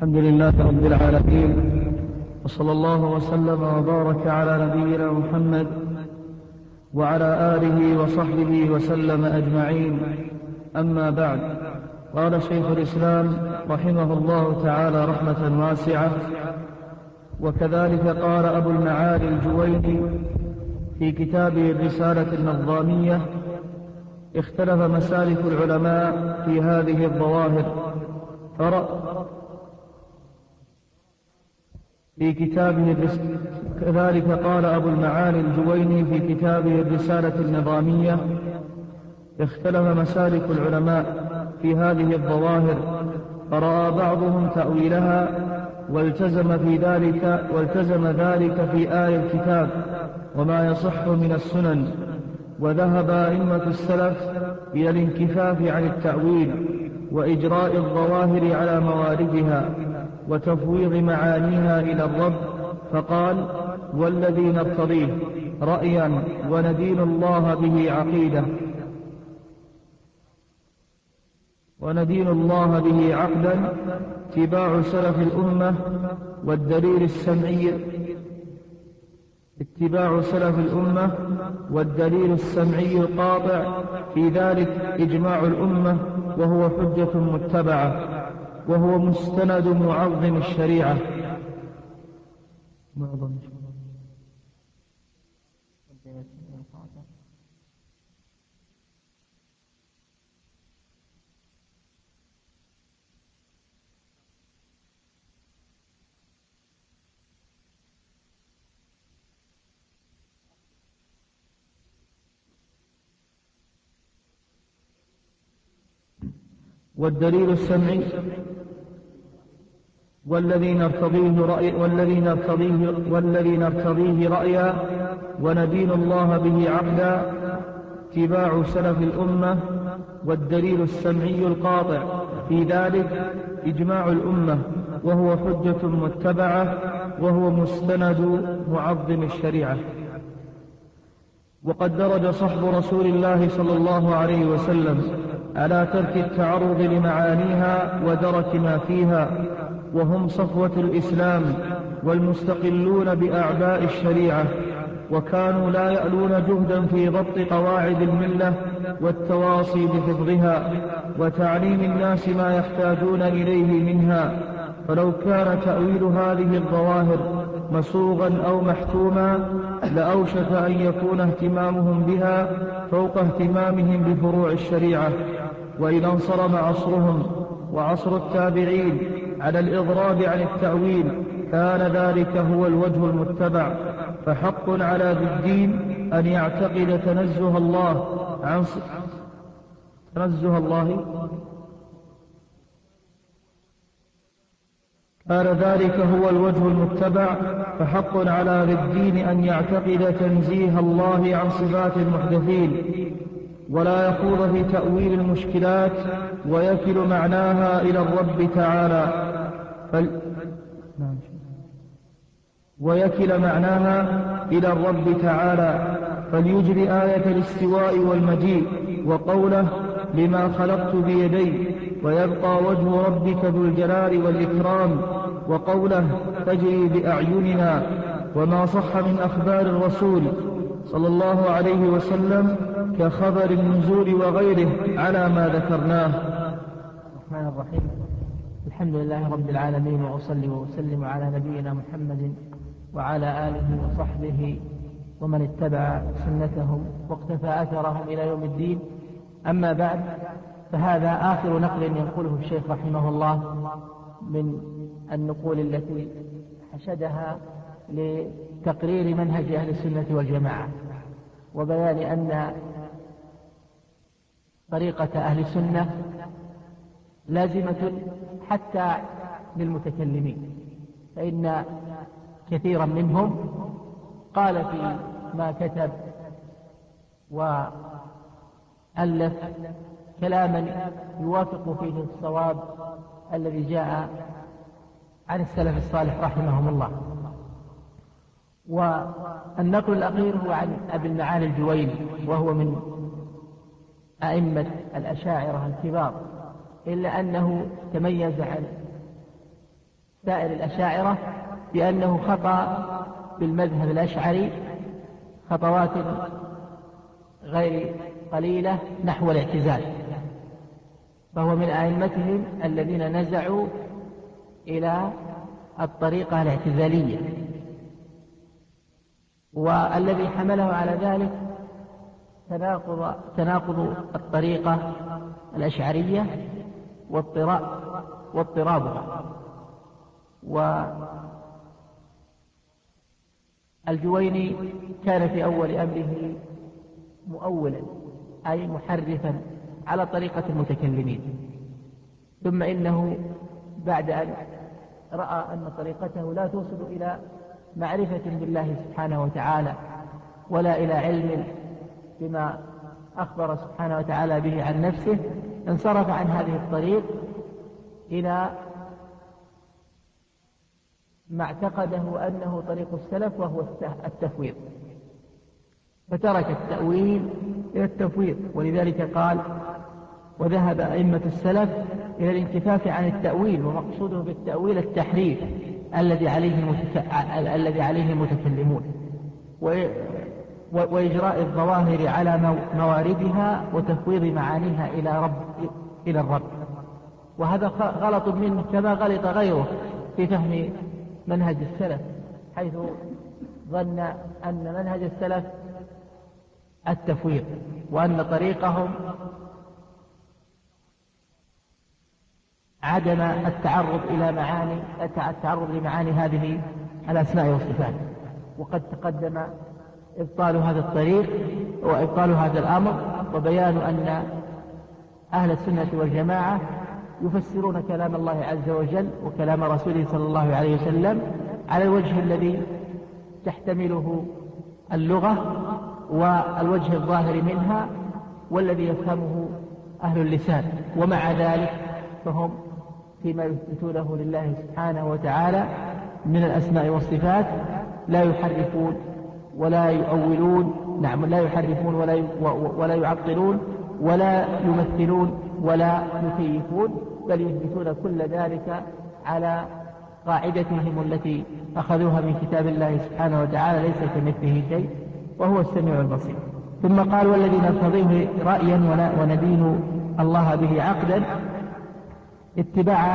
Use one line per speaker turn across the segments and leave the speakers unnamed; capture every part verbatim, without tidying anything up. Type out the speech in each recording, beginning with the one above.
الحمد لله رب العالمين، وصلى الله وسلم وبارك على نبينا محمد وعلى آله وصحبه وسلم أجمعين. أما بعد، قال شيخ الإسلام رحمه الله تعالى رحمة واسعة: وكذلك قال أبو المعالي الجويني في كتابه الرسالة النظامية: اختلف مسالك العلماء في هذه الظواهر، في كتابه كذلك قال أبو المعالي الجويني في كتابه الرسالة النظامية: اختلف مسالك العلماء في هذه الظواهر، فرأى بعضهم تأويلها والتزم في ذلك والتزم ذلك في آية الكتاب وما يصح من السنن، وذهب أئمة السلف إلى الانكفاف عن التأويل وإجراء الظواهر على مواردها وتفويض معانيها إلى الرب، فقال: والذي نرتضيه رأيا وندين الله به عقيدة وندين الله به عقدا اتباع سلف الأمة والدليل السمعي اتباع سلف الأمة والدليل السمعي القاطع في ذلك إجماع الأمة، وهو حجة متبعة، وهو مستند معظم الشريعة. والدليل السمعي والذي نرتضيه رأي والذي نرتضيه والذي نرتضيه رأيا وندين الله به عقدا اتباع سلف الأمة والدليل السمعي القاطع في ذلك إجماع الأمة، وهو حجة متبعة، وهو مستند معظم الشريعة. وقد درج صحب رسول الله صلى الله عليه وسلم على ترك التعرض لمعانيها ودرك ما فيها، وهم صفوة الإسلام والمستقلون بأعباء الشريعة، وكانوا لا يألون جهدا في ضبط قواعد الملة والتواصي بحفظها وتعليم الناس ما يحتاجون إليه منها. فلو كان تأويل هذه الظواهر مسوغا أو محتوما لأوشك أن يكون اهتمامهم بها فوق اهتمامهم بفروع الشريعة. وإذا انصرم عصرهم وعصر التابعين على الإضراب عن التأويل كان ذلك هو الوجه المتبع، فحق على ذي الدين أن يعتقد تنزه الله عن تنزه الله كان ذلك هو الوجه المتبع فحق على ذي الدين أن يعتقد تنزيه الله عن صفات المحدثين، ولا يخوض في تأويل المشكلات ويكل معناها إلى الرب تعالى فل... ويكل معناها إلى الرب تعالى فليجري آية الاستواء والمجيء وقوله: لما خلقت بيدي، ويبقى وجه ربك ذو الجلال والإكرام، وقوله: تجري بأعيننا، وما صح من أخبار الرسول صلى الله عليه وسلم كخبر النزول وغيره على ما ذكرناه.
الرحمن الرحيم. الحمد لله رب العالمين، وأصلي وأسلم على نبينا محمد وعلى آله وصحبه ومن اتبع سنتهم واقتفى أثرهم إلى يوم الدين. أما بعد، فهذا آخر نقل ينقله الشيخ رحمه الله من النقول التي حشدها لتقرير منهج أهل السنة والجماعة وبيان أن طريقة أهل السنة لازمة حتى للمتكلمين، فإن كثيرا منهم قال في ما كتب وألف كلاما يوافق فيه الصواب الذي جاء عن السلف الصالح رحمهم الله. والنقل الأخير هو عن أبي المعالي الجويني، وهو من أئمة الأشاعرة الكبار، إلا أنه تميز عن سائر الأشاعرة بأنه خطأ بالمذهب الأشعري خطوات غير قليلة نحو الاعتزال، فهو من أئمتهم الذين نزعوا إلى الطريقة الاعتزالية، والذي حمله على ذلك تناقض تناقض الطريقة الأشعرية واضطرابها. والجويني كان في أول أمره مؤولا أي محرفا على طريقة المتكلمين، ثم إنه بعد أن رأى أن طريقته لا توصل إلى معرفة بالله سبحانه وتعالى ولا إلى علم بما أخبر سبحانه وتعالى به عن نفسه، انصرف عن هذه الطريق إلى ما اعتقده أنه طريق السلف وهو التفويض، فترك التأويل إلى التفويض. ولذلك قال: وذهب أئمة السلف إلى الانكفاف عن التأويل، ومقصوده بالتأويل التحريف الذي عليه المتك... الذي عليه المتكلمون، و... وإجراء الظواهر على مواردها وتفويض معانيها إلى رب إلى الرب. وهذا غلط منه كما غلط غيره في فهم منهج السلف، حيث ظن أن منهج السلف التفويض، وأن طريقهم عدم التعرض إلى معاني التعرض لمعاني هذه الأسماء والصفات. وقد تقدم إبطال هذا الطريق وإبطال هذا الأمر، وبيان أن أهل السنة والجماعة يفسرون كلام الله عز وجل وكلام رسوله صلى الله عليه وسلم على الوجه الذي تحتمله اللغة والوجه الظاهر منها والذي يفهمه أهل اللسان، ومع ذلك فهم فيما يثبتونه لله سبحانه وتعالى من الأسماء والصفات لا يحرفون ولا يؤولون، نعم لا يحرفون ولا ولا يعطلون ولا يمثلون ولا يكيفون، بل يثبتون كل ذلك على قاعدتهم التي أخذوها من كتاب الله سبحانه وتعالى: ليس كمثله شيء وهو السميع البصير. ثم قال: والذي نرتضيه رأيا وندين الله به عقدا اتباع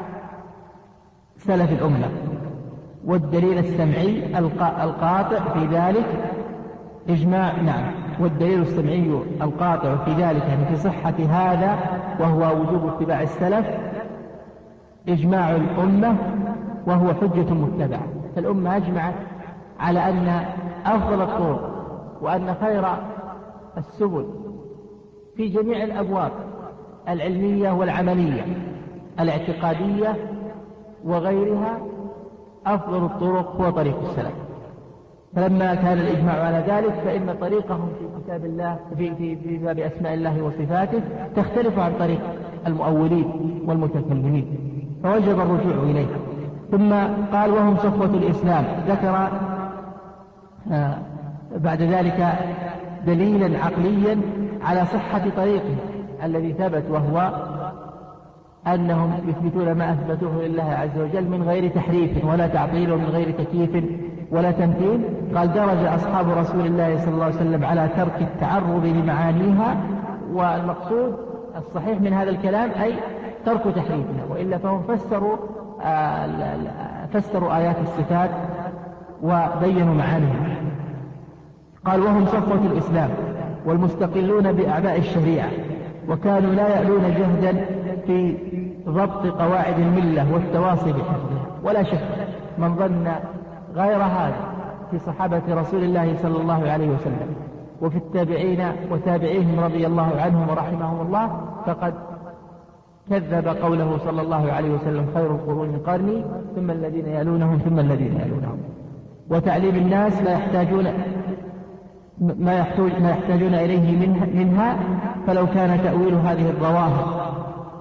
سلف الأمة، والدليل السمعي القاطع في ذلك إجماع نعم والدليل السمعي القاطع في ذلك يعني في صحة هذا وهو وجوب اتباع السلف إجماع الأمة وهو حجة متبعة. فالأمة أجمعت على أن أفضل الطرق وأن خير السبل في جميع الأبواب العلمية والعملية الاعتقادية وغيرها أفضل الطرق هو طريق السلف. فلما كان الإجماع على ذلك فإن طريقهم في كتاب الله في, في, في باب أسماء الله وصفاته تختلف عن طريق المؤولين والمتكلمين، فوجب الرجوع إليه. ثم قال: وهم صفوة الإسلام. ذكر آه بعد ذلك دليلا عقليا على صحة طريقه الذي ثبت، وهو أنهم يثبتون ما أثبتوه لله عز وجل من غير تحريف ولا تعطيل ومن غير تكييف ولا تمثيل. قال: درج أصحاب رسول الله صلى الله عليه وسلم على ترك التعرض لمعانيها، والمقصود الصحيح من هذا الكلام أي ترك تحريفها، وإلا فهم فسروا آه فسروا آيات الصفات وبينوا معانيها. قال: وهم صفوة الإسلام والمستقلون بأعباء الشريعة، وكانوا لا يألون جهدا في ضبط قواعد الملة والتواصي بحفظها. ولا شك من ظن غير هذا في صحابة رسول الله صلى الله عليه وسلم وفي التابعين وتابعيهم رضي الله عنهم ورحمهم الله فقد كذب قوله صلى الله عليه وسلم: خير القرون قرني ثم الذين يلونهم ثم الذين يلونهم. وتعليم الناس لا يحتاجون ما يحتاج ما يحتاجون إليه منها, منها فلو كان تأويل هذه الظواهر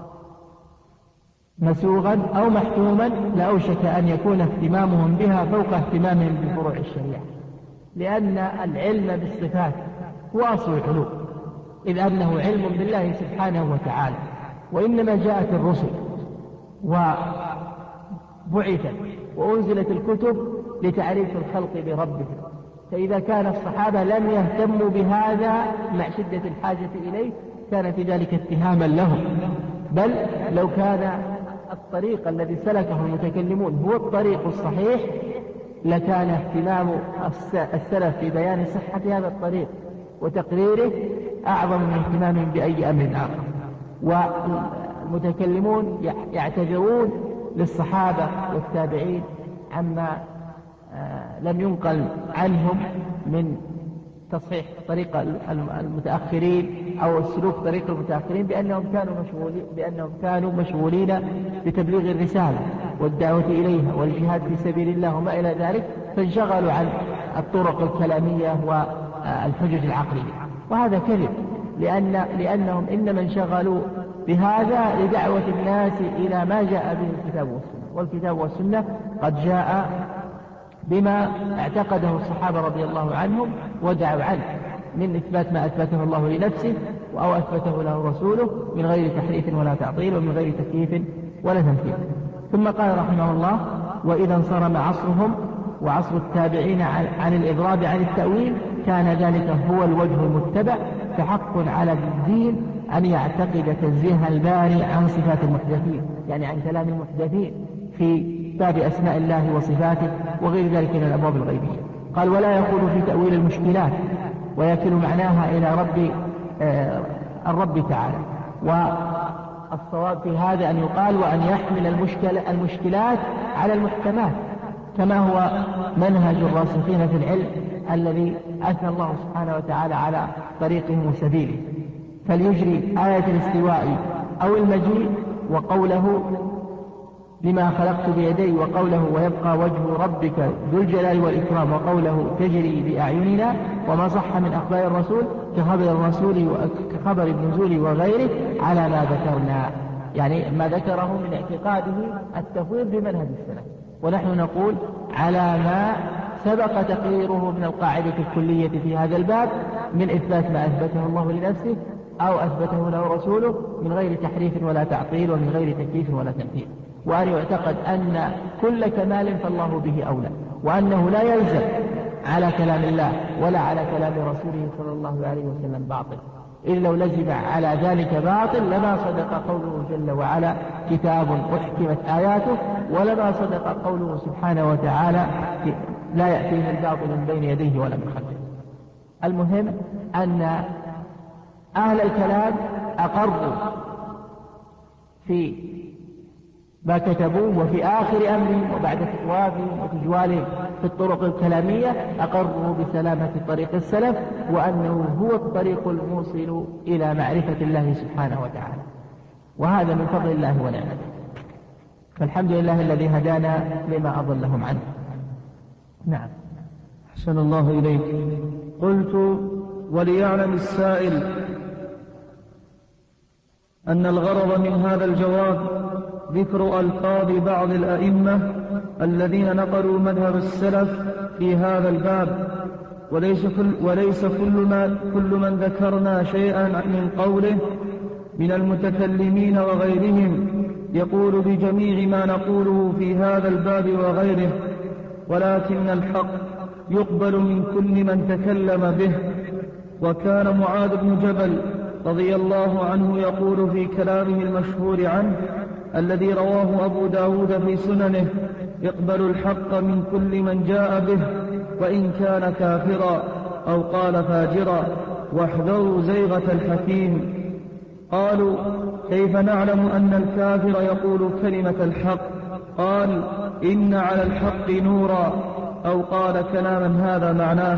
مسوغا أو محتوما لأوشك أن يكون اهتمامهم بها فوق اهتمامهم بفروع الشريعة، لأن العلم بالصفات هو أصل العلوم، إذ أنه علم بالله سبحانه وتعالى. وإنما جاءت الرسل بعثت وأنزلت الكتب لتعريف الخلق بربهم. فإذا كان الصحابة لم يهتموا بهذا مع شدة الحاجة إليه كان في ذلك اتهاما لهم، بل لو كان الطريق الذي سلكه المتكلمون هو الطريق الصحيح لكان اهتمام السلف في بيان صحة هذا الطريق وتقريره أعظم من اهتمامهم بأي أمر آخر. والمتكلمون يعتذرون للصحابة والتابعين عما لم ينقل عنهم من تصحيح طريق المتأخرين أو السلوك طريق المتأخرين بأنهم كانوا مشغولين بأنهم كانوا مشغولين بتبليغ الرسالة والدعوة إليها والجهاد في سبيل الله وما إلى ذلك، فانشغلوا عن الطرق الكلامية والحجج العقلية. وهذا كذب، لأن لأنهم إنما انشغلوا بهذا لدعوة الناس إلى ما جاء به الكتاب والسنة، والكتاب والسنة قد جاء بما اعتقده الصحابة رضي الله عنهم ودعوا عنه من إثبات ما أثبته الله لنفسه أو أثبته له رسوله من غير تحريف ولا تعطيل ومن غير تكييف ولا تمثيل. ثم قال رحمه الله: وإذا انصرم عصرهم وعصر التابعين عن الإضراب عن التأويل كان ذلك هو الوجه المتبع، فحق على الدين أن يعتقد تنزيه الباري عن صفات المحدثين، يعني عن كلام المحدثين في باب أسماء الله وصفاته وغير ذلك من الأبواب الغيبية. قال: ولا يخوض في تأويل المشكلات ويكل معناها إلى رب آه الرب تعالى. والصواب في هذا أن يقال وأن يحمل المشكل المشكلات على المحكمات، كما هو منهج الراسخين في العلم الذي أثنى الله سبحانه وتعالى على طريقهم وسبيله، فليجري آية الاستواء أو المجيء وقوله لما خلقت بيدي وقوله ويبقى وجه ربك ذو الجلال والإكرام وقوله تجري بأعيننا وما صح من أخبار الرسول كخبر الرسول وكخبر النزول وغيره على ما ذكرنا، يعني ما ذكره من اعتقاده التفويض بمنهج السلف، ونحن نقول على ما سبق تقريره من القاعدة الكلية في هذا الباب من إثبات ما أثبته الله لنفسه أو أثبته له رسوله من غير تحريف ولا تعطيل ومن غير تكييف ولا تمثيل، وأن يعتقد أن كل كمال فالله به أولى، وأنه لا يلزم على كلام الله ولا على كلام رسوله صلى الله عليه وسلم باطل، إذ لو لزم على ذلك باطل لما صدق قوله جل وعلا كتاب أحكمت آياته، ولما صدق قوله سبحانه وتعالى لا يأتيه الباطل من بين يديه ولا من خلفه. المهم أن أهل الكلام أقروا في ما كتبوه وفي آخر أمرهم وبعد تطوافهم وتجوالهم في الطرق الكلامية أقروا بسلامة طريق السلف وأنه هو الطريق الموصل إلى معرفة الله سبحانه وتعالى، وهذا من فضل الله ونعمته، فالحمد لله الذي هدانا لما أضلهم عنه. نعم.
أحسن الله إليك. قلت: وليعلم السائل أن الغرض من هذا الجواب ذكر ألفاظ بعض الأئمة الذين نقلوا مذهب السلف في هذا الباب، وليس كل, وليس كل, ما كل من ذكرنا شيئا من قوله من المتكلمين وغيرهم يقول بجميع ما نقوله في هذا الباب وغيره، ولكن الحق يقبل من كل من تكلم به. وكان معاذ بن جبل رضي الله عنه يقول في كلامه المشهور عنه الذي رواه أبو داود في سننه: يقبل الحق من كل من جاء به وإن كان كافرا، أو قال فاجرا، واحذروا زيغة الحكيم. قالوا: كيف نعلم أن الكافر يقول كلمة الحق؟ قال: إن على الحق نورا، أو قال كلاما هذا معناه.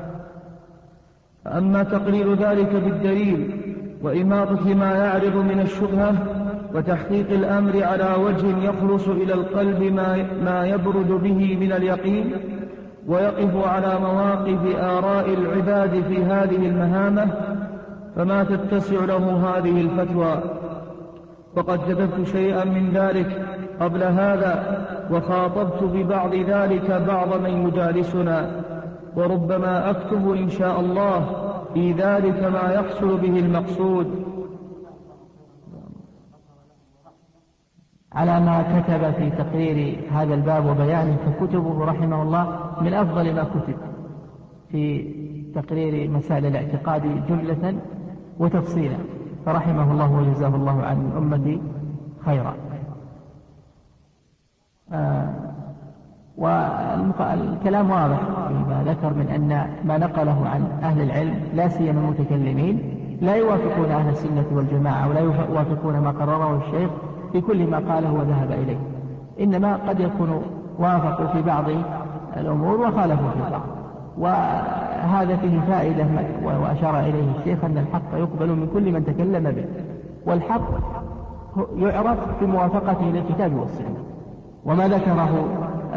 أما تقرير ذلك بالدليل وإماطة ما يعرض من الشبهة وتحقيق الأمر على وجه يخلص إلى القلب ما, ما يبرد به من اليقين ويقف على مواقف آراء العباد في هذه المهامة، فما تتسع له هذه الفتوى. وقد كتبت شيئا من ذلك قبل هذا وخاطبت ببعض ذلك بعض من يجالسنا، وربما أكتب إن شاء الله في ذلك ما يحصل به المقصود.
على ما كتب في تقرير هذا الباب وبيانه، فكتبه رحمه الله من أفضل ما كتب في تقرير مسائل الاعتقاد جملة وتفصيلا، فرحمه الله وجزاه الله عن الأمة خيرا. آه والكلام واضح فيما ذكر من أن ما نقله عن أهل العلم لا سيما المتكلمين لا يوافقون أهل السنة والجماعة ولا يوافقون ما قرره الشيخ في كل ما قاله وذهب إليه، إنما قد يكون وافقوا في بعض الأمور وخالفوا في بعض، وهذا فيه فائدة وأشار إليه الشيخ أن الحق يقبل من كل من تكلم به، والحق يعرف بموافقته للكتاب والسنة. وما ذكره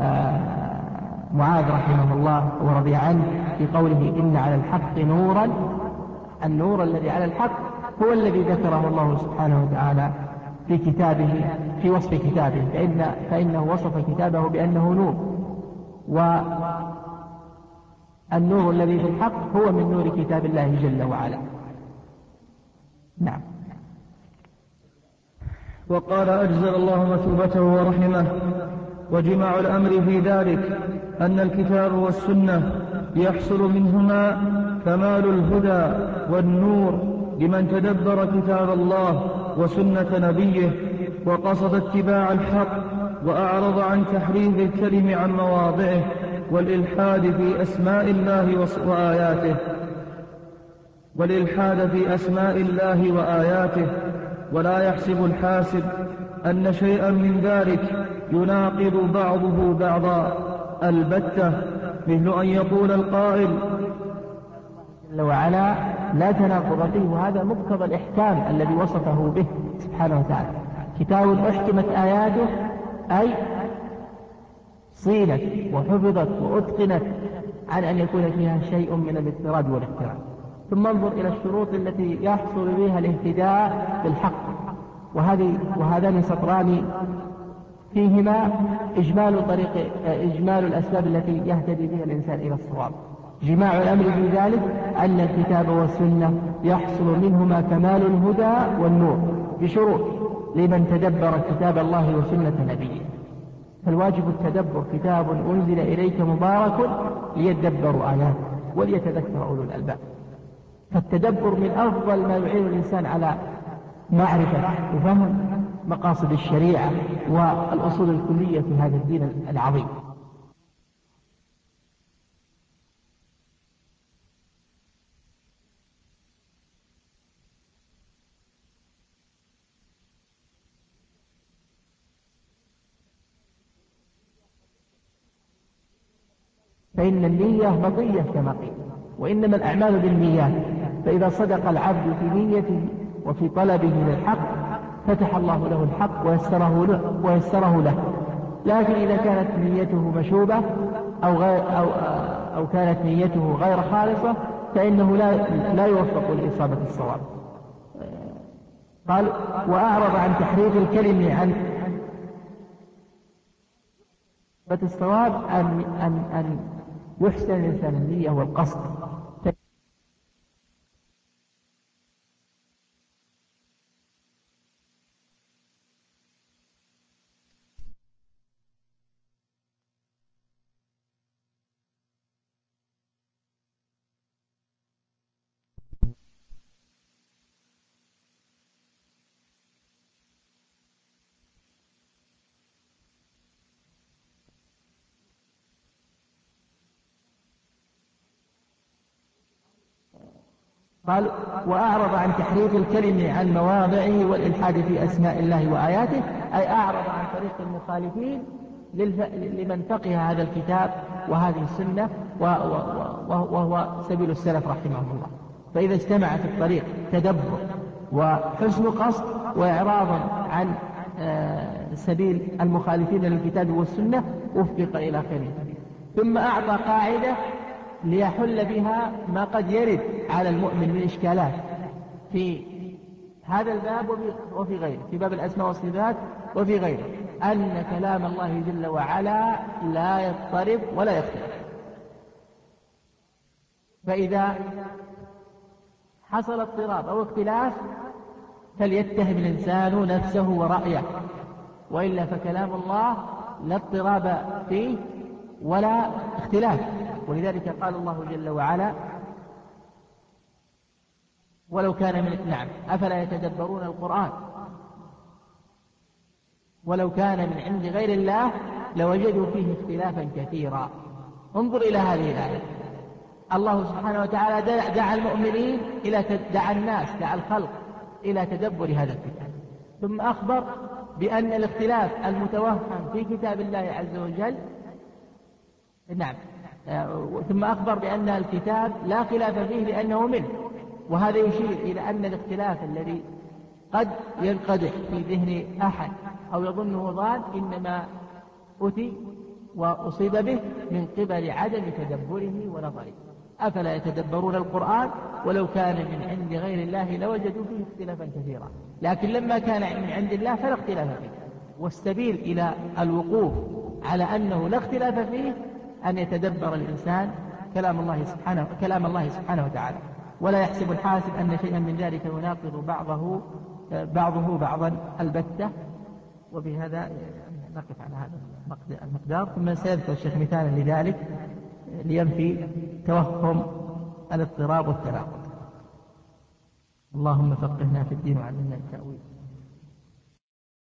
معاذ رحمه الله ورضي عنه في قوله إن على الحق نورا، النور الذي على الحق هو الذي ذكره الله سبحانه وتعالى في كتابه في وصف كتابه، فإن فإنه وصف كتابه بأنه نور، والنور الذي في الحق هو من نور كتاب الله جل وعلا. نعم.
وقال أجزل الله مثوبته ورحمه: وجماع الأمر في ذلك أن الكتاب والسنة يحصل منهما كمال الهدى والنور لمن تدبر كتاب الله وسنة نبيه وقصد اتباع الحق وأعرض عن تحريف الكلم عن مواضعه والإلحاد في أسماء الله وآياته والإلحاد في أسماء الله وآياته ولا يحسب الحاسب أن شيئا من ذلك يناقض بعضه بعضا البتة، مثل أن يقول القائل
جل وعلا لا تناقض فيه، وهذا مقتضى الإحكام الذي وصفه به سبحانه وتعالى: كتاب أحكمت آياته، أي صينت وحفظت وأتقنت عن أن يكون فيها شيء من الاضطراب والاختلاف. ثم انظر إلى الشروط التي يحصل بها الاهتداء بالحق، وهذه وهذان سطران فيهما إجمال طريق إجمال الأسباب التي يهتدي بها الإنسان إلى الصواب. جماع الأمر في ذلك أن الكتاب والسنة يحصل منهما كمال الهدى والنور بشروط لمن تدبر كتاب الله وسنة نبيه. فالواجب التدبر: كتاب أنزل إليك مبارك ليدبروا آياته وليتذكر أولو الألباب. فالتدبر من أفضل ما يعين الإنسان على معرفة وفهم مقاصد الشريعة والأصول الكلية في هذا الدين العظيم. فإن النية مطية كما قيل، وإنما الأعمال بالنيات، فإذا صدق العبد في نيته وفي طلبه للحق فتح الله له الحق ويسره له, ويسره له. لكن إذا كانت نيته مشوبة أو, غير أو, أو كانت نيته غير خالصة فإنه لا, لا يوفق لإصابة الصواب. قال: وأعرض عن تحريف الكلم عن فالصواب أن, أن, أن يحسن الإنسان النية والقصد. قال: وأعرض عن تحريف الكلم عن مواضعه والإلحاد في أسماء الله وآياته، أي أعرض عن طريق المخالفين لمن فقه هذا الكتاب وهذه السنة وهو سبيل السلف رحمه الله. فإذا اجتمع في الطريق تدبر وحسن قصد وإعراض عن سبيل المخالفين للكتاب والسنة وفق إلى خير. ثم أعطى قاعدة ليحل بها ما قد يرد على المؤمن من إشكالات في هذا الباب وفي غيره، في باب الأسماء والصفات وفي غيره، أن كلام الله جل وعلا لا يضطرب ولا يختلف. فإذا حصل اضطراب أو اختلاف فليتهم الإنسان نفسه ورأيه، وإلا فكلام الله لا اضطراب فيه ولا اختلاف. ولذلك قال الله جل وعلا: ولو كان من نعم أفلا يتدبرون القرآن ولو كان من عند غير الله لوجدوا فيه اختلافا كثيرا. انظر إلى هذه الآية، الله سبحانه وتعالى دعا المؤمنين إلى دعا الناس دعا الخلق إلى تدبر هذا الكتاب، ثم أخبر بأن الاختلاف المتوهم في كتاب الله عز وجل نعم ثم أخبر بأن الكتاب لا خلاف فيه لأنه منه. وهذا يشير إلى أن الاختلاف الذي قد ينقدح في ذهن أحد أو يظنه ضال إنما أتي وأصيب به من قبل عدم تدبره ونظره. أفلا يتدبرون القرآن ولو كان من عند غير الله لوجدوا فيه اختلافا كثيرا. لكن لما كان من عند الله فلا اختلاف فيه، والسبيل إلى الوقوف على أنه لا اختلاف فيه أن يتدبر الإنسان كلام الله سبحانه كلام الله سبحانه وتعالى، ولا يحسب الحاسب أن شيئا من ذلك يناقض بعضه بعضه بعضا البتة. وبهذا نقف على هذا المقدار، ثم سيذكر الشيخ مثالا لذلك لينفي توهم الاضطراب والتناقض. اللهم فقهنا في الدين وعلمنا التأويل.